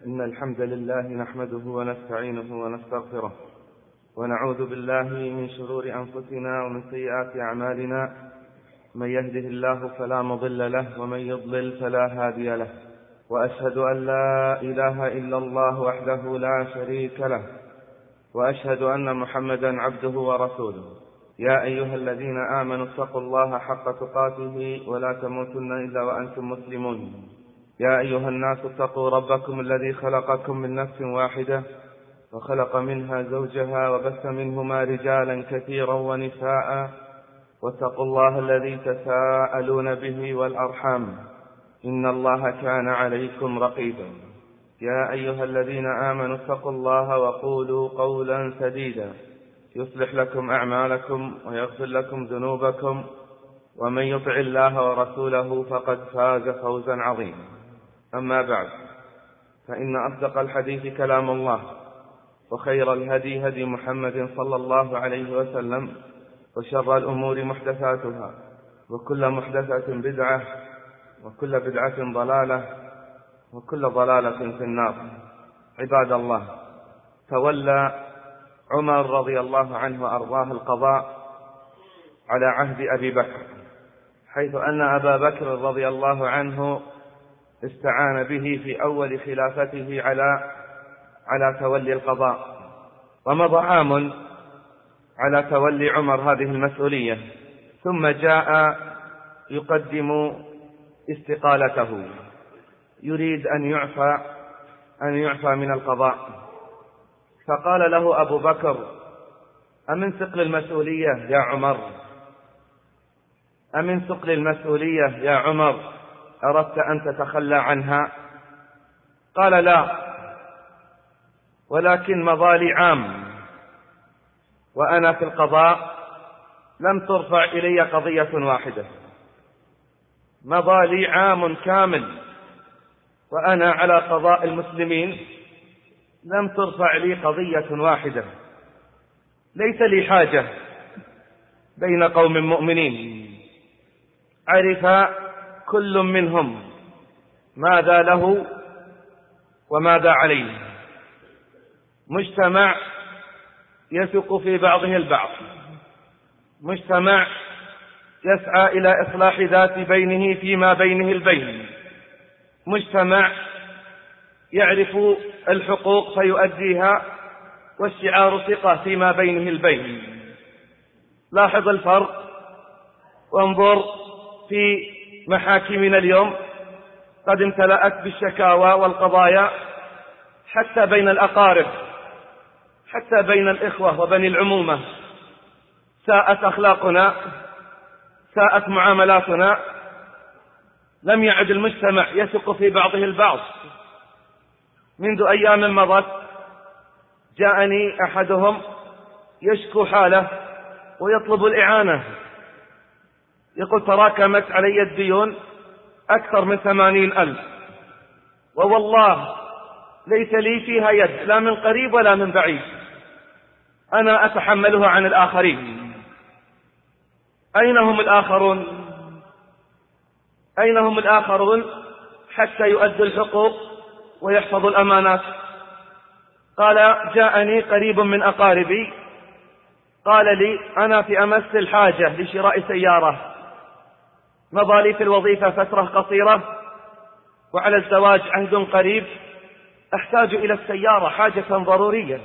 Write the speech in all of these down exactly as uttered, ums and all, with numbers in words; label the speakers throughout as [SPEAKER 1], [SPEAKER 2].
[SPEAKER 1] إن الحمد لله نحمده ونستعينه ونستغفره ونعوذ بالله من شرور أنفسنا ومن سيئات أعمالنا. من يهده الله فلا مضل له ومن يضلل فلا هادي له، وأشهد أن لا إله إلا الله وحده لا شريك له، وأشهد أن محمدا عبده ورسوله. يا أيها الذين آمنوا اتقوا الله حق تقاته ولا تموتن إلا وأنتم مسلمون. يا أيها الناس اتقوا ربكم الذي خلقكم من نفس واحدة وخلق منها زوجها وبث منهما رجالا كثيرا ونساء، واتقوا الله الذي تساءلون به والأرحام إن الله كان عليكم رقيبا. يا أيها الذين آمنوا اتقوا الله وقولوا قولا سديدا يصلح لكم أعمالكم ويغفر لكم ذنوبكم، ومن يطع الله ورسوله فقد فاز فوزا عظيما. أما بعد، فإن أصدق الحديث كلام الله، وخير الهدي هدي محمد صلى الله عليه وسلم، وشر الأمور محدثاتها، وكل محدثة بدعة، وكل بدعة ضلالة، وكل ضلالة في النار. عباد الله، تولى عمر رضي الله عنه وأرضاه القضاء على عهد أبي بكر، حيث أن أبا بكر رضي الله عنه استعان به في أول خلافته على على تولي القضاء، ومضى عام على تولي عمر هذه المسؤولية، ثم جاء يقدم استقالته، يريد أن يعفى أن يعفى من القضاء. فقال له أبو بكر: أمن ثقل المسؤولية يا عمر؟ أمن ثقل المسؤولية يا عمر أردت أن تتخلى عنها؟ قال: لا، ولكن مضى لي عام وأنا في القضاء لم ترفع إلي قضية واحدة. مضى لي عام كامل وأنا على قضاء المسلمين لم ترفع لي قضية واحدة. ليس لي حاجة بين قوم مؤمنين عرف كل منهم ماذا له وماذا عليه، مجتمع يثق في بعضه البعض، مجتمع يسعى إلى إصلاح ذات بينه فيما بينه البين، مجتمع يعرف الحقوق فيؤديها، والشعار ثقة فيما بينه البين. لاحظ الفرق وانظر في محاكمنا اليوم، قد امتلأت بالشكاوى والقضايا حتى بين الأقارب، حتى بين الإخوة وبني العمومة. ساءت أخلاقنا، ساءت معاملاتنا، لم يعد المجتمع يثق في بعضه البعض. منذ أيام مضت جاءني أحدهم يشكو حاله ويطلب الإعانة، يقول: تراكمت علي الديون أكثر من ثمانين ألف، ووالله ليس لي فيها يد، لا من قريب ولا من بعيد، أنا أتحملها عن الآخرين. أين هم الآخرون؟ أين هم الآخرون حتى يؤدوا الحقوق ويحفظوا الأمانات؟ قال: جاءني قريب من أقاربي قال لي: أنا في أمس الحاجة لشراء سيارة، مضى لي في الوظيفة فترة قصيرة وعلى الزواج عهد قريب، أحتاج إلى السيارة حاجة ضرورية.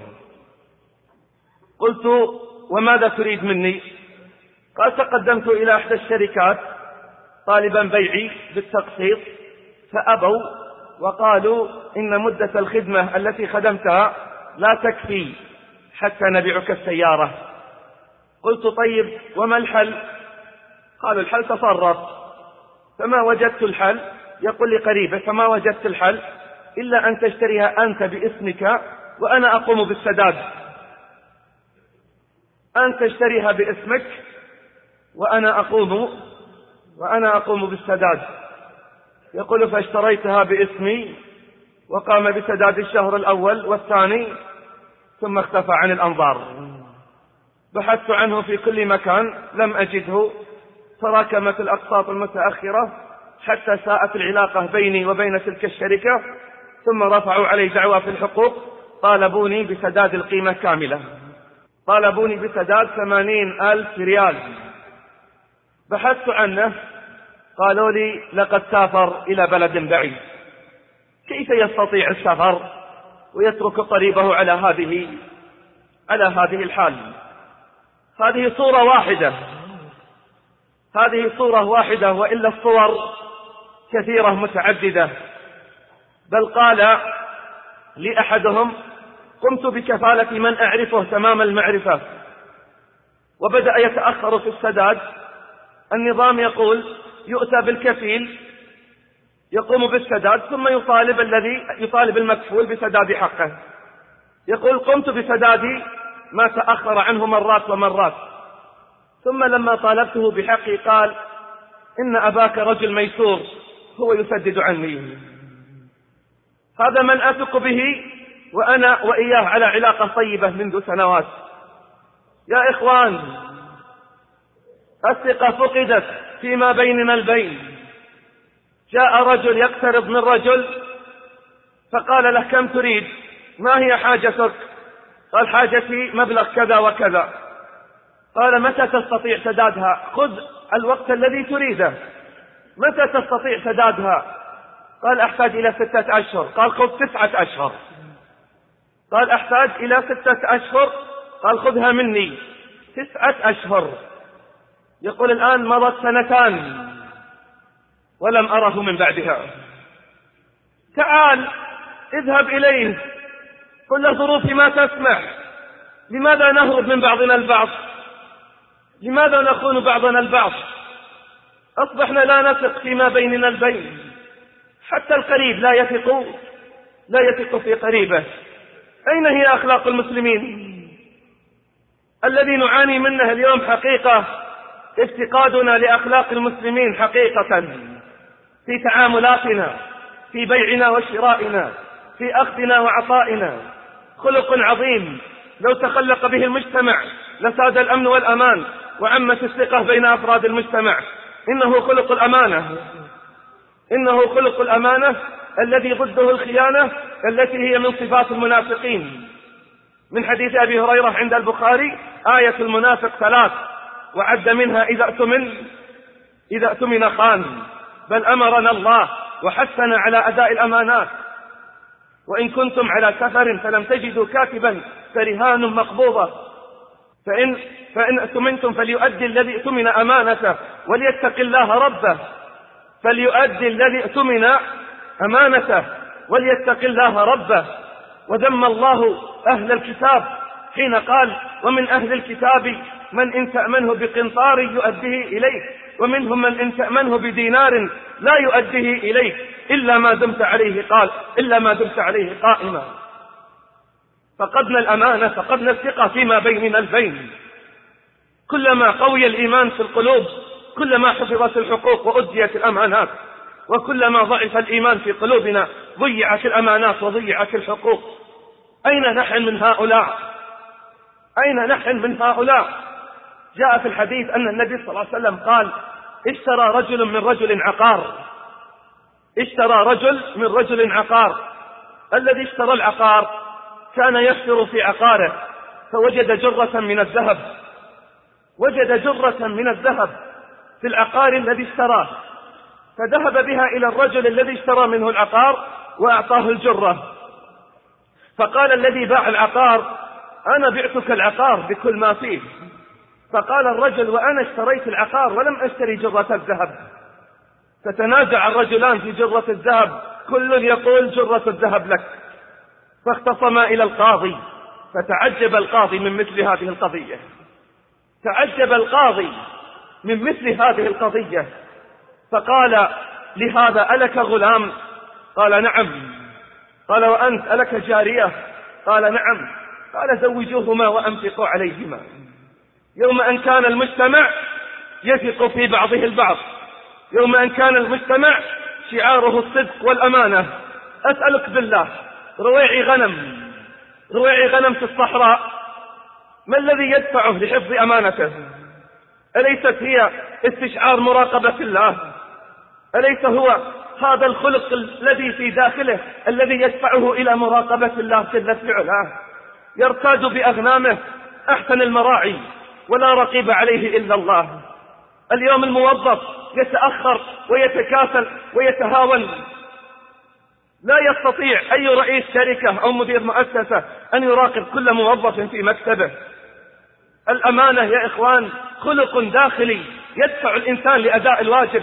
[SPEAKER 1] قلت: وماذا تريد مني؟ قال: تقدمت إلى إحدى الشركات طالبا بيعي بالتقسيط، فأبوا وقالوا إن مدة الخدمة التي خدمتها لا تكفي حتى نبيعك السيارة. قلت: طيب وما الحل؟ قالوا: الحل تصرف. فما وجدت الحل، يقول لي قريبه، فما وجدت الحل إلا أن تشتريها أنت باسمك وأنا أقوم بالسداد. أن تشتريها باسمك وأنا أقوم وأنا أقوم بالسداد. يقول: فاشتريتها باسمي وقام بسداد الشهر الأول والثاني، ثم اختفى عن الأنظار. بحثت عنه في كل مكان لم أجده، تراكمت الأقساط المتأخرة حتى ساءت العلاقة بيني وبين تلك الشركة، ثم رفعوا علي دعوى في الحقوق، طالبوني بسداد القيمة كاملة، طالبوني بسداد ثمانين ألف ريال. بحثت عنه، قالوا لي لقد سافر إلى بلد بعيد. كيف يستطيع السفر ويترك قريبه على هذه على هذه الحال؟ هذه صورة واحدة، هذه صورة واحدة، وإلا الصور كثيرة متعددة. بل قال لي أحدهم: قمت بكفالة من أعرفه تمام المعرفة، وبدأ يتأخر في السداد. النظام يقول يؤتى بالكفيل يقوم بالسداد، ثم يطالب الذي يطالب المكفول بسداد حقه. يقول: قمت بسداد ما تأخر عنه مرات ومرات، ثم لما طالبته بحقي قال: إن أباك رجل ميسور، هو يسدد عني. هذا من أثق به، وأنا وإياه على علاقة طيبة منذ سنوات. يا إخوان، الثقة فقدت فيما بيننا البين. جاء رجل يقترض من رجل، فقال له: كم تريد؟ ما هي حاجتك؟ قال: حاجتي مبلغ كذا وكذا. قال: متى تستطيع سدادها؟ خذ الوقت الذي تريده. متى تستطيع سدادها؟ قال: أحتاج إلى ستة أشهر. قال: خذ تسعة أشهر. قال: أحتاج إلى ستة أشهر. قال: خذها مني تسعة أشهر. يقول: الآن مضت سنتان ولم أره من بعدها. تعال اذهب إليه، قل له: ظروفي ما تسمح. لماذا نهرب من بعضنا البعض؟ لماذا نخون بعضنا البعض؟ أصبحنا لا نثق فيما بيننا البين. حتى القريب لا يثق لا يثق في قريبه. أين هي أخلاق المسلمين؟ الذي نعاني منه اليوم حقيقة افتقادنا لأخلاق المسلمين حقيقة، في تعاملاتنا، في بيعنا وشرائنا، في أخذنا وعطائنا. خلق عظيم لو تخلق به المجتمع لساد الأمن والأمان وعمت الثقة بين أفراد المجتمع. إنه خلق الأمانة، إنه خلق الأمانة الذي ضده الخيانة التي هي من صفات المنافقين. من حديث أبي هريرة عند البخاري: آية المنافق ثلاث، وعد منها إذا اؤتمن إذا اؤتمن خان. بل أمرنا الله وحثنا على أداء الأمانات. وإن كنتم على سفر فلم تجدوا كاتبا فرهان مقبوضة، فإن, فإن اؤتمنتم فليؤدي الذي اؤتمن أمانته وليتق الله ربه. فليؤدي الذي اؤتمن أمانته وليتق الله ربه. وذم الله أهل الكتاب حين قال: ومن أهل الكتاب من إن تأمنه بقنطار يؤديه إليك، ومنهم من إن تأمنه بدينار لا يؤديه إليك إلا ما دمت عليه قال إلا ما دمت عليه قائما. فقدنا الأمانة، فقدنا الثقة فيما بيننا البين. كلما قوي الإيمان في القلوب كلما حفظت الحقوق وأديت الأمانات، وكلما ضعف الإيمان في قلوبنا ضيعت الأمانات وضيعت الحقوق. أين نحن من هؤلاء؟ أين نحن من هؤلاء؟ جاء في الحديث أن النبي صلى الله عليه وسلم قال: اشترى رجل من رجل عقار اشترى رجل من رجل عقار الذي اشترى العقار كان يحفر في عقاره، فوجد جرة من الذهب وجد جرة من الذهب في العقار الذي اشتراه، فذهب بها إلى الرجل الذي اشترى منه العقار وأعطاه الجرة. فقال الذي باع العقار: أنا بعتك العقار بكل ما فيه. فقال الرجل: وأنا اشتريت العقار ولم أشتري جرة الذهب. فتنازع الرجلان في جرة الذهب، كل يقول: جرة الذهب لك. فاختصما إلى القاضي، فتعجب القاضي من مثل هذه القضية تعجب القاضي من مثل هذه القضية فقال لهذا: ألك غلام؟ قال: نعم. قال: وأنت ألك جارية؟ قال: نعم. قال: زوجوهما وأنفقوا عليهما. يوم أن كان المجتمع يثق في بعضه البعض، يوم أن كان المجتمع شعاره الصدق والأمانة. أسألك بالله، رويعي غنم رويعي غنم في الصحراء، ما الذي يدفعه لحفظ أمانته؟ أليست هي استشعار مراقبة الله؟ أليس هو
[SPEAKER 2] هذا الخلق الذي في داخله الذي يدفعه إلى مراقبة الله جل في علاه. يرتاد بأغنامه أحسن المراعي ولا رقيب عليه إلا الله. اليوم الموظف يتأخر ويتكاسل ويتهاون، لا يستطيع أي رئيس شركة أو مدير مؤسسة أن يراقب كل موظف في مكتبه. الأمانة يا إخوان خلق داخلي يدفع الإنسان لأداء الواجب،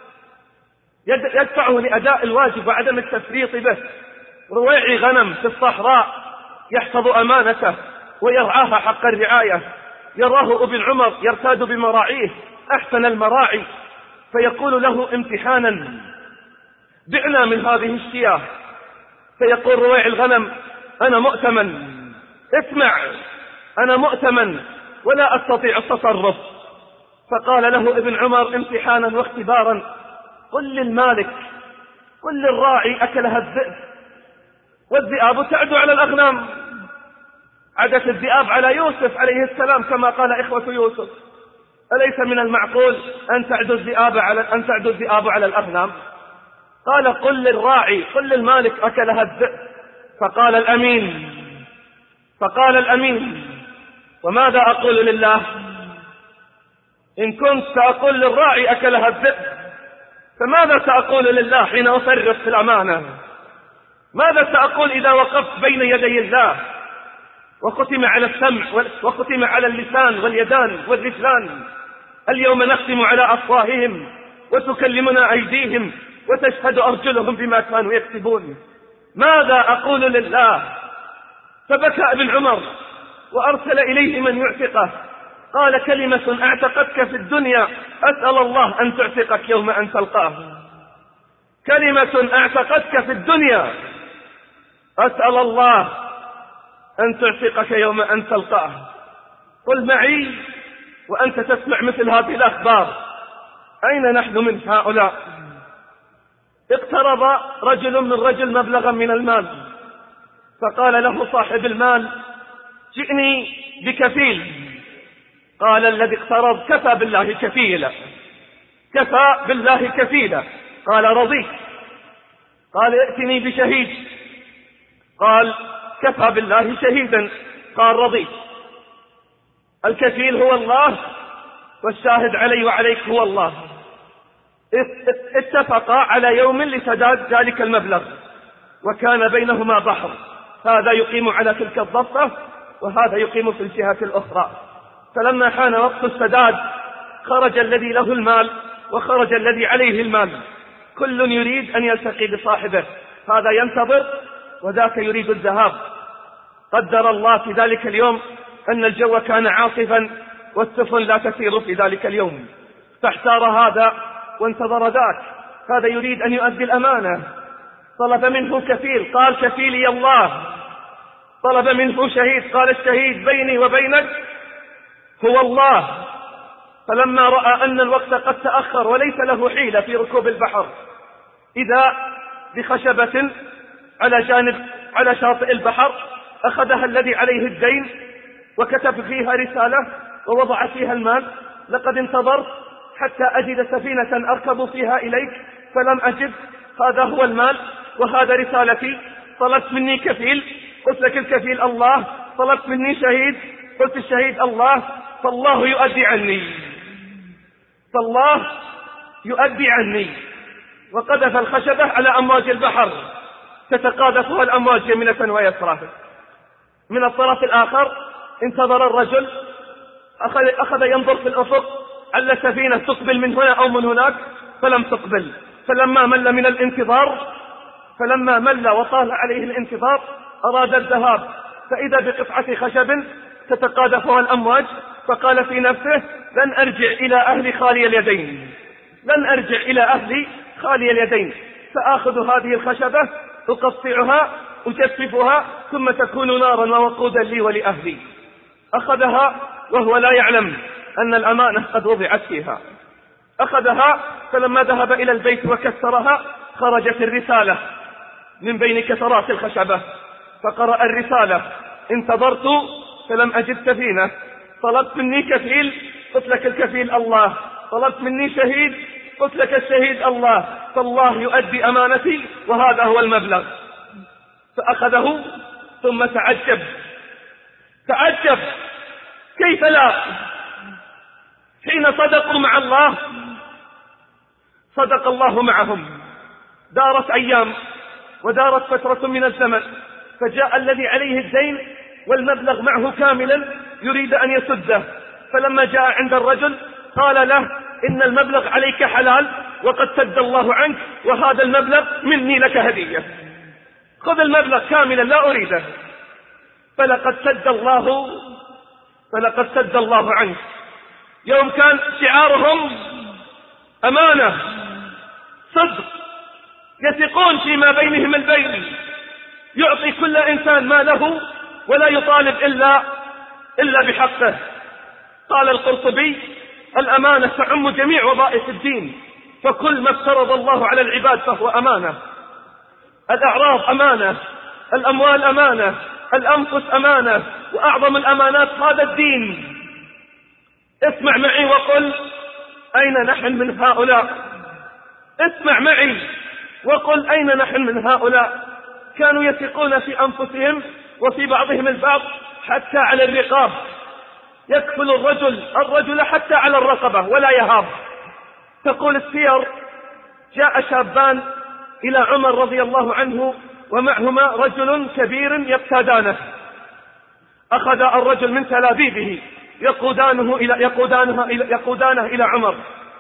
[SPEAKER 2] يدفعه لأداء الواجب وعدم التفريط به. رويعي غنم في الصحراء يحفظ أمانته ويرعاها حق الرعاية. يراه ابن عمر يرتاد بمراعيه أحسن المراعي، فيقول له امتحانا: بعنا من هذه الشياه. فيقول رويع الغنم: أنا مؤتمن، اسمع، أنا مؤتمن ولا أستطيع التصرف. فقال له ابن عمر امتحانا واختبارا: قل للمالك، قل للراعي أكلها الذئب والذئاب تعدو على الأغنام. عدت الذئاب على يوسف عليه السلام كما قال إخوة يوسف. أليس من المعقول أن تعدو الذئاب على أن تعدو الذئاب على الأغنام؟ قال: قل للراعي، قل للمالك أكلها الذئب. فقال الأمين فقال الأمين وماذا أقول لله؟ إن كنت سأقول للراعي أكلها الذئب، فماذا سأقول لله حين أفرط في الأمانة؟ ماذا سأقول إذا وقفت بين يدي الله وختم على السمع وختم على اللسان واليدان والرجلان؟ اليوم نختم على أفواههم وتكلمنا أيديهم وتشهد أرجلهم بما كانوا يكسبون. ماذا أقول لله؟ فبكى ابن عمر وأرسل إليه من يعتقه. قال: كلمة أعتقتك في الدنيا أسأل الله أن تعتقك يوم أن تلقاه. كلمة أعتقتك في الدنيا أسأل الله أن تعتقك يوم أن تلقاه. قل معي وأنت تسمع مثل هذه الأخبار: أين نحن من هؤلاء؟ اقترب رجل من رجل مبلغا من المال، فقال له صاحب المال: جئني بكفيل. قال الذي اقترب: كفى بالله كفيلا، كفى بالله كفيلا. قال: رضيت. قال: ائتني بشهيد. قال: كفى بالله شهيدا. قال: رضيت. الكفيل هو الله والشاهد علي وعليك هو الله. اتفقا على يوم لسداد ذلك المبلغ، وكان بينهما بحر، هذا يقيم على تلك الضفة وهذا يقيم في الجهة الأخرى. فلما حان وقت السداد خرج الذي له المال وخرج الذي عليه المال، كل يريد أن يلتقي بصاحبه، هذا ينتظر وذاك يريد الذهاب. قدر الله في ذلك اليوم أن الجو كان عاصفا والسفن لا تسير في ذلك اليوم، فاحتار هذا وانتظر ذاك. هذا يريد أن يؤدي الأمانة، طلب منه كفيل، قال: كفيلي الله. طلب منه شهيد، قال: الشهيد بيني وبينك هو الله. فلما رأى أن الوقت قد تأخر وليس له حيلة في ركوب البحر، إذا بخشبة على جانب على شاطئ البحر، أخذها الذي عليه الدين وكتب فيها رسالة ووضع فيها المال: لقد انتظرت حتى أجد سفينة أركب فيها إليك فلم أجد، هذا هو المال وهذا رسالتي. طلبت مني كفيل، قلت لك الكفيل الله. طلبت مني شهيد، قلت الشهيد الله. فالله يؤدي عني، فالله يؤدي عني. وقذف الخشبة على أمواج البحر تتقاذفها الأمواج يمنة ويسرى. من الطرف الآخر انتظر الرجل، أخذ, أخذ ينظر في الأفق على سفينة تقبل من هنا أو من هناك، فلم تقبل. فلما مل من الانتظار فلما مل وطال عليه الانتظار أراد الذهاب، فإذا بقطعة خشب تتقاذفها الأمواج، فقال في نفسه: لن أرجع إلى أهلي خالي اليدين، لن أرجع إلى أهلي خالي اليدين، سآخذ هذه الخشبة أقطعها أجففها ثم تكون نارا ووقودا لي ولأهلي. أخذها وهو لا يعلم أن الأمانة قد وضعت فيها. أخذها، فلما ذهب إلى البيت وكسرها خرجت الرسالة من بين كسرات الخشبة، فقرأ الرسالة: انتظرت فلم أجد سفينة، طلبت مني كفيل، قلت لك الكفيل الله. طلبت مني شهيد، قلت لك الشهيد الله، فالله يؤدي أمانتي وهذا هو المبلغ. فأخذه ثم تعجب تعجب كيف لا؟ حين صدقوا مع الله صدق الله معهم. دارت أيام ودارت فترة من الزمن، فجاء الذي عليه الدين والمبلغ معه كاملا يريد أن يسده، فلما جاء عند الرجل قال له إن المبلغ عليك حلال وقد سد الله عنك، وهذا المبلغ مني لك هدية، خذ المبلغ كاملا لا أريده. فلقد سد الله فلقد سد الله عنك. يوم كان شعارهم أمانة صدق، يثقون فيما بينهم البين، يعطي كل إنسان ما له ولا يطالب إلا إلا بحقه. قال القرطبي الأمانة تعم جميع وظائف الدين، فكل ما افترض الله على العباد فهو أمانة. الأعراض أمانة، الأموال أمانة، الأنفس أمانة، وأعظم الأمانات هذا الدين. اسمع معي وقل أين نحن من هؤلاء؟ اسمع معي وقل أين نحن من هؤلاء؟ كانوا يثقون في أنفسهم وفي بعضهم البعض حتى على الرقاب، يكفل الرجل الرجل حتى على الرقبة ولا يهاب. تقول السير جاء شابان إلى عمر رضي الله عنه ومعهما رجل كبير يقتادانه، أخذ الرجل من تلابيبه يقودانه إلى يقودانه إلى يقودانه إلى عمر.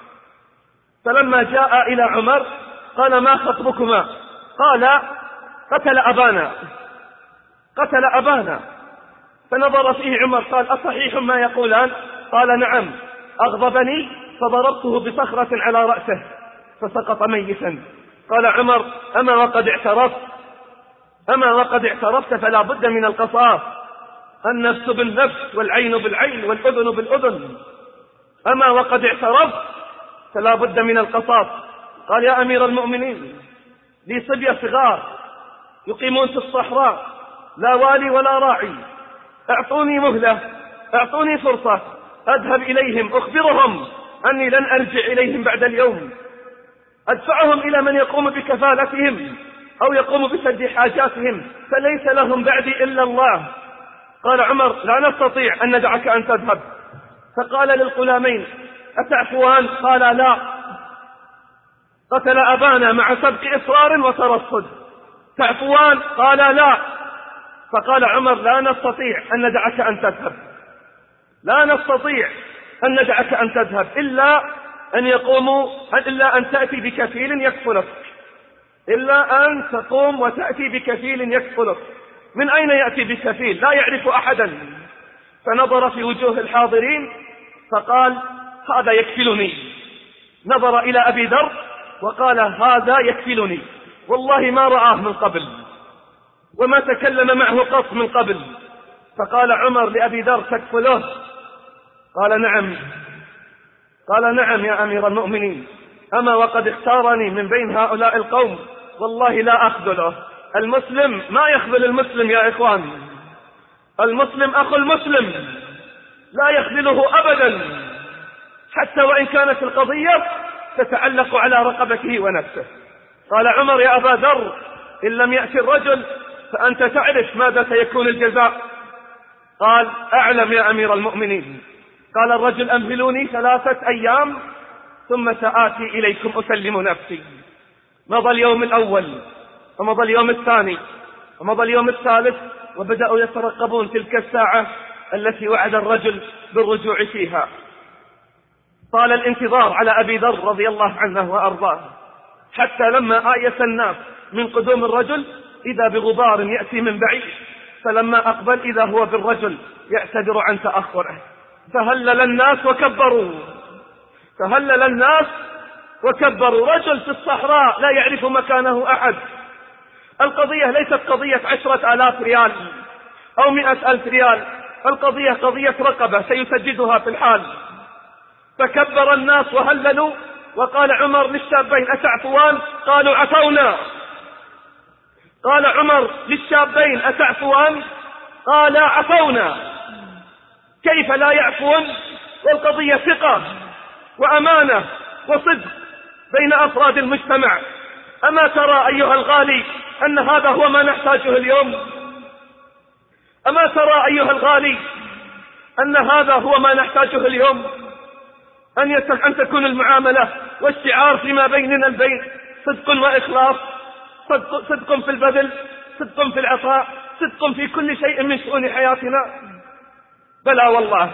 [SPEAKER 2] فلما جاء إلى عمر قال ما خطبكما؟ قال قتل أبانا قتل أبانا. فنظر فيه عمر قال أصحيح ما يقولان؟ قال نعم. أغضبني فضربته بصخرة على رأسه فسقط ميتا. قال عمر أما وقد اعترفت أما وقد اعترفت فلا بد من القصاص، النفس بالنفس والعين بالعين والأذن بالأذن، أما وقد اعترفت فلا بد من القصاص. قال يا أمير المؤمنين لي صبية صغار يقيمون في الصحراء لا والي ولا راعي، اعطوني مهلة اعطوني فرصة أذهب إليهم أخبرهم أني لن أرجع إليهم بعد اليوم، أدفعهم إلى من يقوم بكفالتهم أو يقوم بسد حاجاتهم، فليس لهم بعدي إلا الله. قال عمر لا نستطيع أن ندعك أن تذهب. فقال للغلامين أتعفوان؟ قال لا، قتل أبانا مع سبق إصرار وترصد، تعفوان؟ قال لا. فقال عمر لا نستطيع أن ندعك أن تذهب لا نستطيع أن ندعك أن تذهب إلا أن يقوموا إلا أن تأتي بكفيل يكفلك إلا أن تقوم وتأتي بكفيل يكفلك. من أين يأتي بكفيل؟ لا يعرف أحدا. فنظر في وجوه الحاضرين فقال هذا يكفلني. نظر إلى أبي ذر وقال هذا يكفلني، والله ما رآه من قبل وما تكلم معه قط من قبل. فقال عمر لأبي ذر تكفله؟ قال نعم. قال نعم يا أمير المؤمنين، أما وقد اختارني من بين هؤلاء القوم والله لا أخذله. المسلم ما يخذل المسلم يا إخوان، المسلم أخو المسلم لا يخذله أبدا، حتى وإن كانت القضية تتعلق على رقبته ونفسه. قال عمر يا أبا ذر إن لم يأتي الرجل فأنت تعرف ماذا سيكون الجزاء؟ قال أعلم يا أمير المؤمنين. قال الرجل أمهلوني ثلاثة أيام ثم سآتي إليكم أسلم نفسي. مضى اليوم الأول ومضى اليوم الثاني ومضى اليوم الثالث، وبدأوا يترقبون تلك الساعة التي وعد الرجل بالرجوع فيها. طال الانتظار على أبي ذر رضي الله عنه وأرضاه، حتى لما آيس الناس من قدوم الرجل إذا بغبار يأتي من بعيد، فلما أقبل إذا هو بالرجل يعتذر عن تأخره. فهلل الناس وكبروا فهلل الناس وكبروا. رجل في الصحراء لا يعرف مكانه أحد. القضية ليست قضية عشرة آلاف ريال أو مئة ألف ريال، القضية قضية رقبة سيسددها في الحال. فكبر الناس وهللوا، وقال عمر للشابين أتعفوان؟ قالوا عفونا. قال عمر للشابين أتعفوان؟ قال عفونا. كيف لا يعفون والقضية ثقة وأمانة وصدق؟ بين أفراد المجتمع. أما ترى أيها الغالي أن هذا هو ما نحتاجه اليوم؟ أما ترى أيها الغالي أن هذا هو ما نحتاجه اليوم؟ أن, أن تكون المعاملة والشعار فيما بيننا البين صدق وإخلاص، صدق, صدق في البذل، صدق في العطاء، صدق في كل شيء من شؤون حياتنا. بلى والله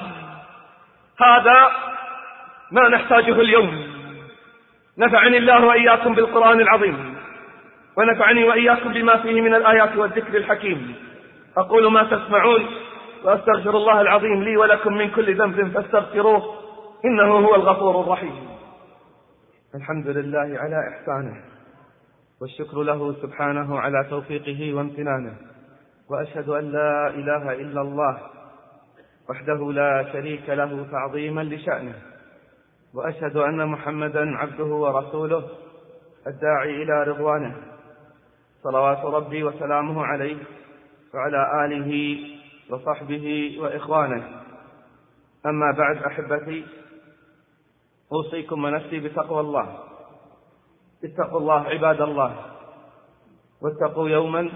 [SPEAKER 2] هذا ما نحتاجه اليوم. نفعني الله وإياكم بالقرآن العظيم، ونفعني وإياكم بما فيه من الآيات والذكر الحكيم. أقول ما تسمعون، وأستغفر الله العظيم لي ولكم من كل ذنب فاستغفروه إنه هو الغفور الرحيم.
[SPEAKER 1] الحمد لله على إحسانه، والشكر له سبحانه على توفيقه وامتنانه، وأشهد أن لا إله إلا الله وحده لا شريك له تعظيما لشأنه، وأشهد أن محمدا عبده ورسوله الداعي إلى رضوانه، صلوات ربي وسلامه عليه وعلى آله وصحبه وإخوانه. أما بعد أحبتي، أوصيكم ونفسي بتقوى الله. اتقوا الله عباد الله، واتقوا يوما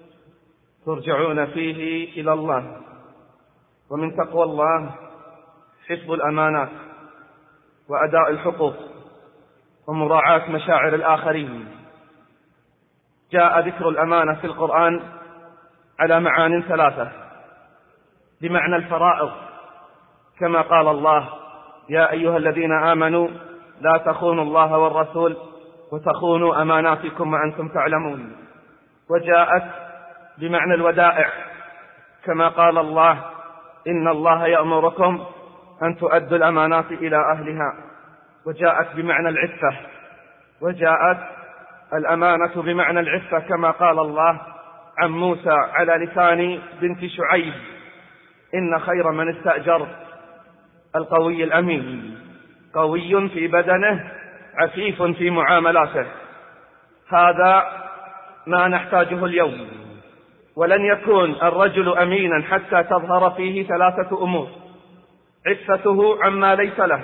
[SPEAKER 1] ترجعون فيه إلى الله. ومن تقوى الله حفظ الأمانات وأداء الحقوق ومراعاة مشاعر الآخرين. جاء ذكر الأمانة في القرآن على معان ثلاثة: بمعنى الفرائض، كما قال الله: يا أيها الذين آمنوا لا تخونوا الله والرسول وتخونوا أماناتكم وأنتم تعلمون. وجاءت بمعنى الودائع، كما قال الله: إن الله يأمركم أن تؤدوا الأمانات إلى أهلها. وجاءت بمعنى العفة، وجاءت الأمانة بمعنى العفة كما قال الله عن موسى على لسان بنت شعيب: إن خير من استأجر القوي الأمين، قوي في بدنه عفيف في معاملاته. هذا ما نحتاجه اليوم. ولن يكون الرجل أمينا حتى تظهر فيه ثلاثة أمور: عفته عما ليس له،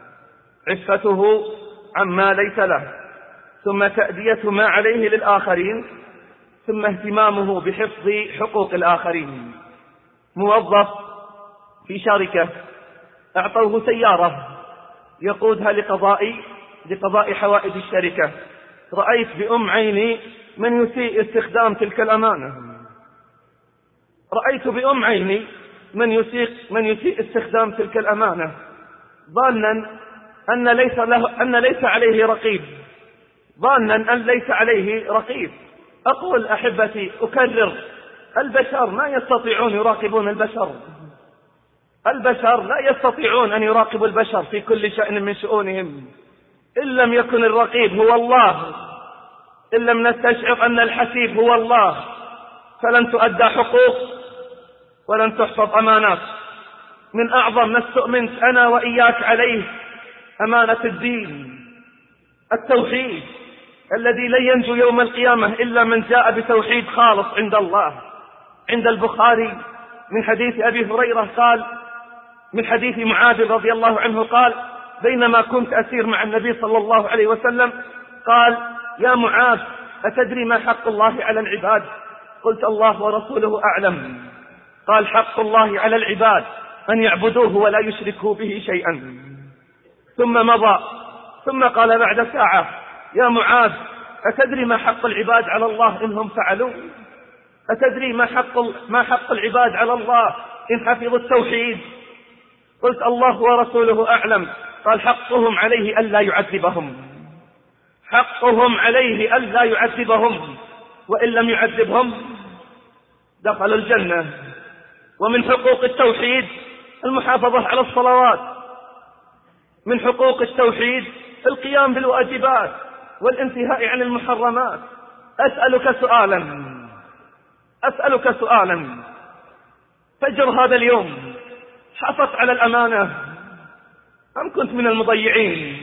[SPEAKER 1] عفته عما ليس له، ثم تأدية ما عليه للآخرين، ثم اهتمامه بحفظ حقوق الآخرين. موظف في شركة أعطوه سيارة يقودها لقضاء لقضاء حوائج الشركة. رأيت بأم عيني من يسيء استخدام تلك الأمانة، رأيت بأم عيني من يسيء من يسيء استخدام تلك الأمانة، ظانا أن ليس له أن ليس عليه رقيب، ظانا أن ليس عليه رقيب. أقول أحبتي، أكرر: البشر ما يستطيعون يراقبون البشر، البشر لا يستطيعون أن يراقبوا البشر في كل شأن من شؤونهم. إن لم يكن الرقيب هو الله، إن لم نستشعر أن الحسيب هو الله، فلن تؤدى حقوق ولن تحفظ أمانات. من أعظم ما استؤمنت أنا وإياك عليه أمانة الدين، التوحيد الذي لن ينجو يوم القيامة إلا من جاء بتوحيد خالص عند الله. عند البخاري من حديث أبي هريرة قال، من حديث معاذ رضي الله عنه قال: بينما كنت أسير مع النبي صلى الله عليه وسلم قال: يا معاذ، أتدري ما حق الله على العباد؟ قلت: الله ورسوله أعلم. قال: حق الله على العباد أن يعبدوه ولا يشركوا به شيئا. ثم مضى، ثم قال بعد ساعة: يا معاذ، أتدري ما حق العباد على الله إنهم فعلوا؟ أتدري ما حق, ما حق العباد على الله إن حفظوا التوحيد؟ قلت: الله ورسوله أعلم. قال: حقهم عليه ألا يعذبهم، حقهم عليه ألا يعذبهم، وإن لم يعذبهم دخلوا الجنة. ومن حقوق التوحيد المحافظة على الصلوات، من حقوق التوحيد القيام بالواجبات والانتهاء عن المحرمات. أسألك سؤالا أسألك سؤالا فجر هذا اليوم حافظت على الأمانة أم كنت من المضيعين؟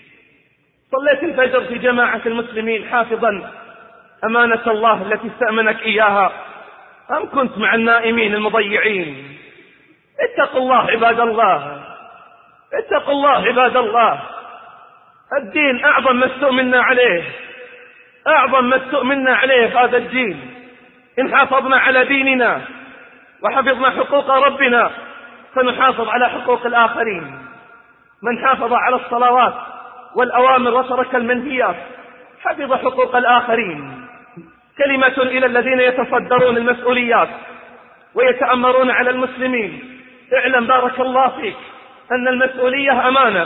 [SPEAKER 1] صليت الفجر في جماعة المسلمين حافظا أمانة الله التي استأمنك إياها أم كنت مع النائمين المضيعين؟ اتقوا الله عباد الله، اتقوا الله عباد الله.
[SPEAKER 2] الدين أعظم ما استؤمنا عليه، أعظم ما استؤمنا عليه هذا الدين. إن حافظنا على ديننا وحفظنا حقوق ربنا سنحافظ على حقوق الآخرين. من حافظ على الصلوات والأوامر وترك المنهيات حفظ حقوق الآخرين. كلمة إلى الذين يتصدرون المسؤوليات ويتأمرون على المسلمين: اعلم بارك الله فيك أن المسؤولية أمانة،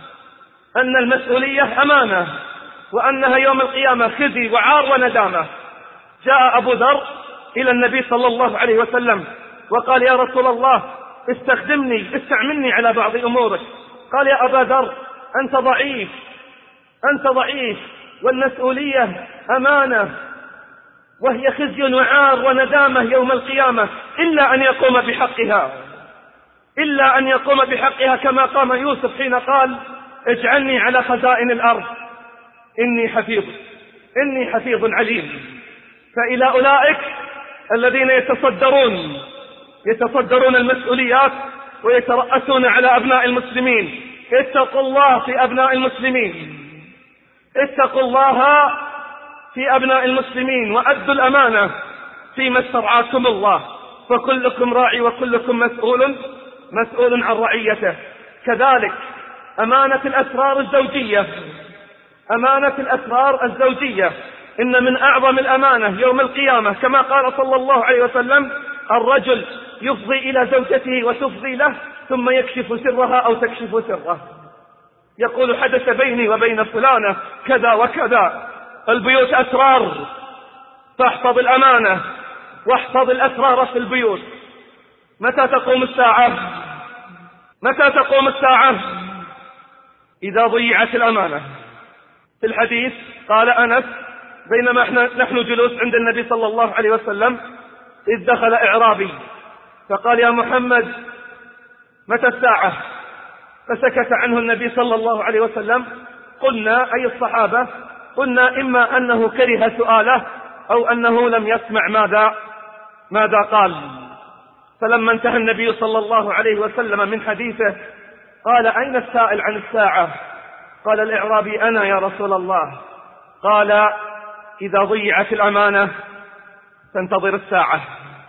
[SPEAKER 2] أن المسؤولية أمانة، وأنها يوم القيامة خزي وعار وندامة. جاء أبو ذر إلى النبي صلى الله عليه وسلم وقال: يا رسول الله استخدمني استعملني على بعض أمورك. قال: يا أبا ذر أنت ضعيف، أنت ضعيف، والمسؤولية أمانة وهي خزي وعار وندامة يوم القيامة، إلا أن يقوم بحقها، إلا أن يقوم بحقها كما قام يوسف حين قال: اجعلني على خزائن الأرض إني حفيظ إني حفيظ عليم. فإلى أولئك الذين يتصدرون يتصدرون المسؤوليات ويترأسون على أبناء المسلمين: اتقوا الله في أبناء المسلمين، اتقوا الله في أبناء المسلمين، وأدوا الأمانة فيما استرعاكم الله، فكلكم راعي وكلكم مسؤول مسؤول عن رعيته. كذلك أمانة الأسرار الزوجية، أمانة الأسرار الزوجية إن من أعظم الأمانة يوم القيامة كما قال صلى الله عليه وسلم: الرجل يفضي إلى زوجته وتفضي له ثم يكشف سرها أو تكشف سره، يقول: حدث بيني وبين فلانة كذا وكذا. البيوت أسرار، فاحفظ الأمانة واحفظ الأسرار في البيوت. متى تقوم الساعة؟ متى تقوم الساعة؟ إذا ضيعت الأمانة. في الحديث قال أنس: بينما نحن جلوس عند النبي صلى الله عليه وسلم إذ دخل إعرابي فقال: يا محمد متى الساعة؟ فسكت عنه النبي صلى الله عليه وسلم. قلنا أي الصحابة قلنا إما أنه كره سؤاله أو أنه لم يسمع ماذا ماذا قال. فلما انتهى النبي صلى الله عليه وسلم من حديثه قال: أين السائل عن الساعة؟ قال الإعرابي: أنا يا رسول الله. قال: إذا ضيعت الأمانة تنتظر الساعة،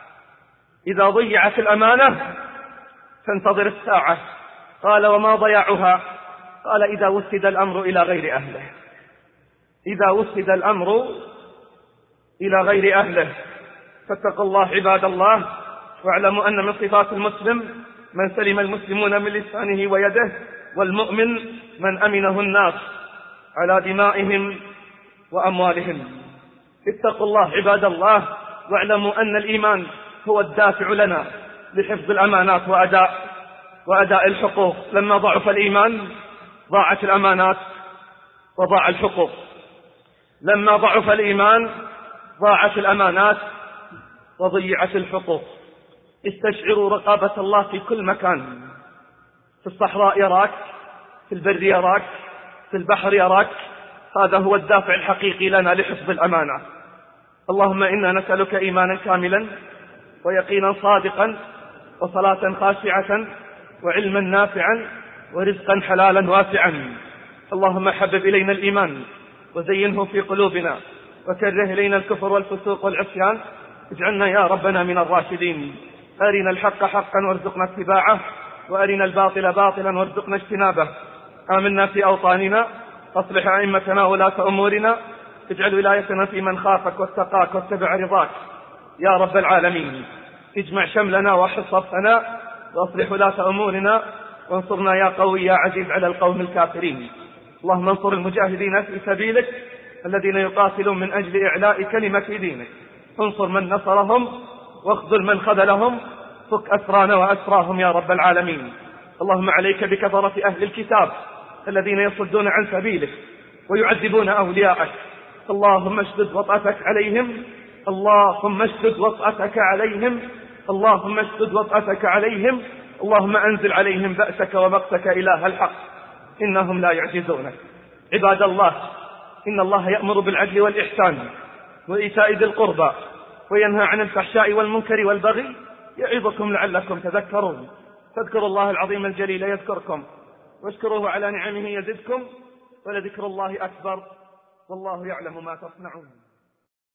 [SPEAKER 2] إذا ضيعت الأمانة تنتظر الساعة. قال: وما ضياعها؟ قال: إذا وسد الأمر إلى غير أهله، إذا وسد الأمر إلى غير أهله. فاتقوا الله عباد الله، واعلموا أن من صفات المسلم من سلم المسلمون من لسانه ويده، والمؤمن من أمنه الناس على دمائهم وأموالهم. اتقوا الله عباد الله، واعلموا أن الإيمان هو الدافع لنا لحفظ الأمانات وأداء وأداء الحقوق. لما ضعف الإيمان ضاعت الأمانات وضاع الحقوق، لما ضعف الإيمان ضاعت الأمانات وضيعت الحقوق. استشعروا رقابة الله في كل مكان، في الصحراء يراك، في البر يراك، في البحر يراك. هذا هو الدافع الحقيقي لنا لحفظ الأمانة. اللهم إنا نسألك إيمانا كاملا ويقينا صادقا وصلاة خاشعة وعلما نافعا ورزقا حلالا واسعا. اللهم حبب إلينا الإيمان وزينه في قلوبنا وكره إلينا الكفر والفسوق والعصيان. اجعلنا يا ربنا من الراشدين. أرنا الحق حقا وارزقنا اتباعه، وأرنا الباطل باطلا وارزقنا اجتنابه. آمنا في أوطاننا، أصلح أئمتنا ولاة أمورنا، اجعل ولايتنا في من خافك واتقاك واتبع رضاك يا رب العالمين. اجمع شملنا وحص صفنا وأصلح ولاة أمورنا، وانصرنا يا قوي يا عزيز على القوم الكافرين. اللهم انصر المجاهدين في سبيلك الذين يقاتلون من أجل إعلاء كلمة دينك. انصر من نصرهم واخذل من خذلهم، فك أسرانا وأسراهم يا رب العالمين. اللهم عليك بكفرة أهل الكتاب الذين يصدون عن سبيلك ويعذبون أولياءك. اللهم اشدد وطأتك عليهم، اللهم اشدد وطأتك عليهم، اللهم اشدد وطأتك عليهم. اللهم أنزل عليهم بأسك ومقتك إله الحق، إنهم لا يعجزونك. عباد الله، إن الله يأمر بالعدل والإحسان وإيتاء ذي القربى وينهى عن الفحشاء والمنكر والبغي، يعظكم لعلكم تذكرون. فاذكروا الله العظيم الجليل يذكركم، واشكروه على نعمه يزدكم، ولذكر الله أكبر والله يعلم ما تصنعون.